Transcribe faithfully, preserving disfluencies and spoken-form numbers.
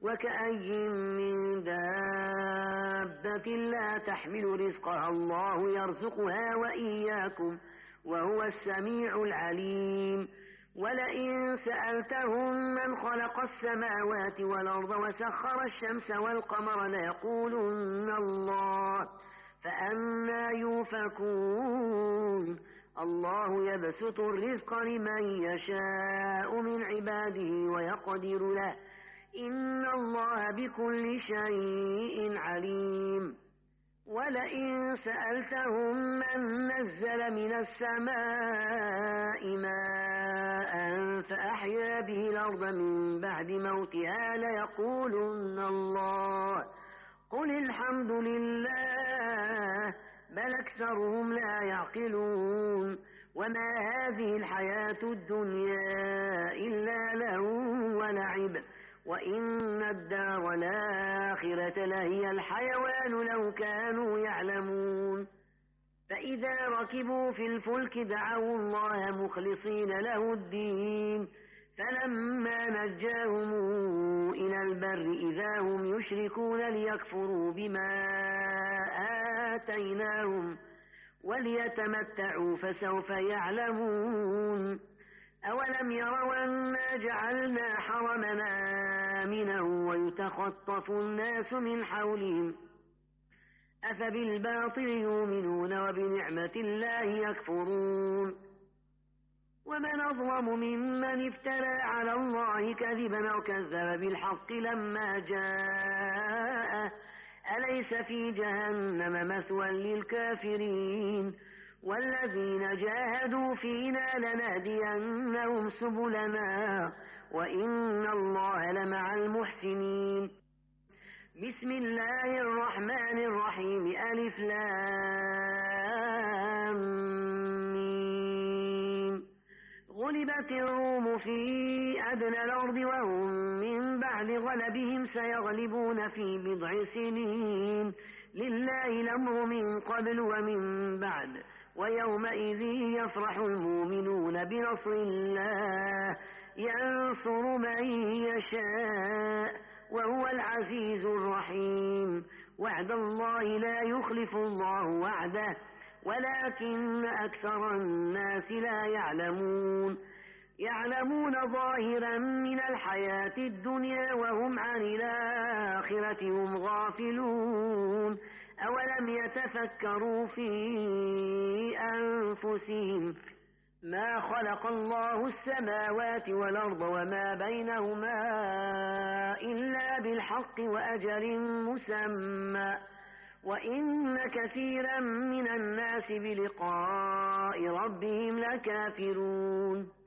وكأي من دابة لا تحمل رزقها الله يرزقها وإياكم وهو السميع العليم. ولئن سألتهم من خلق السماوات والأرض وسخر الشمس والقمر ليقولن الله فأنى يؤفكون. الله يبسط الرزق لمن يشاء من عباده ويقدر له إن الله بكل شيء عليم. ولئن سألتهم من نزل من السماء ماء فأحيا به الأرض من بعد موتها ليقولن الله قل الحمد لله بل أكثرهم لا يعقلون. وما هذه الحياة الدنيا إلا لهو ولعب وإن الدار الآخرة لهي الحيوان لو كانوا يعلمون. فإذا ركبوا في الفلك دعوا الله مخلصين له الدين فلما نجاهم إلى البر إذا هم يشركون ليكفروا بما آتيناهم وليتمتعوا فسوف يعلمون. أولم يروا أنا جعلنا حرمنا آمنا ويتخطف الناس من حولهم أفبالباطل يؤمنون وبنعمة الله يكفرون. ومن أظلم ممن افترى على الله كذبا أو كذب بالحق لما جاءه أليس في جهنم مثوى للكافرين. والذين جاهدوا فينا لنهدينهم سبلنا وإن الله لمع المحسنين. بسم الله الرحمن الرحيم ألف لام ميم. غلبت الروم في أدنى الأرض وهم من بعد غلبهم سيغلبون في بضع سنين لله الأمر من قبل ومن بعد ويومئذ يفرح المؤمنون بنصر الله ينصر من يشاء وهو العزيز الرحيم. وعد الله لا يخلف الله وعده ولكن أكثر الناس لا يعلمون. يعلمون ظاهرا من الحياة الدنيا وهم عن الآخرة هم غافلون. أولم يتفكروا في أنفسهم ما خلق الله السماوات والأرض وما بينهما إلا بالحق وأجل مسمى وإن كثيرا من الناس بلقاء ربهم لكافرون.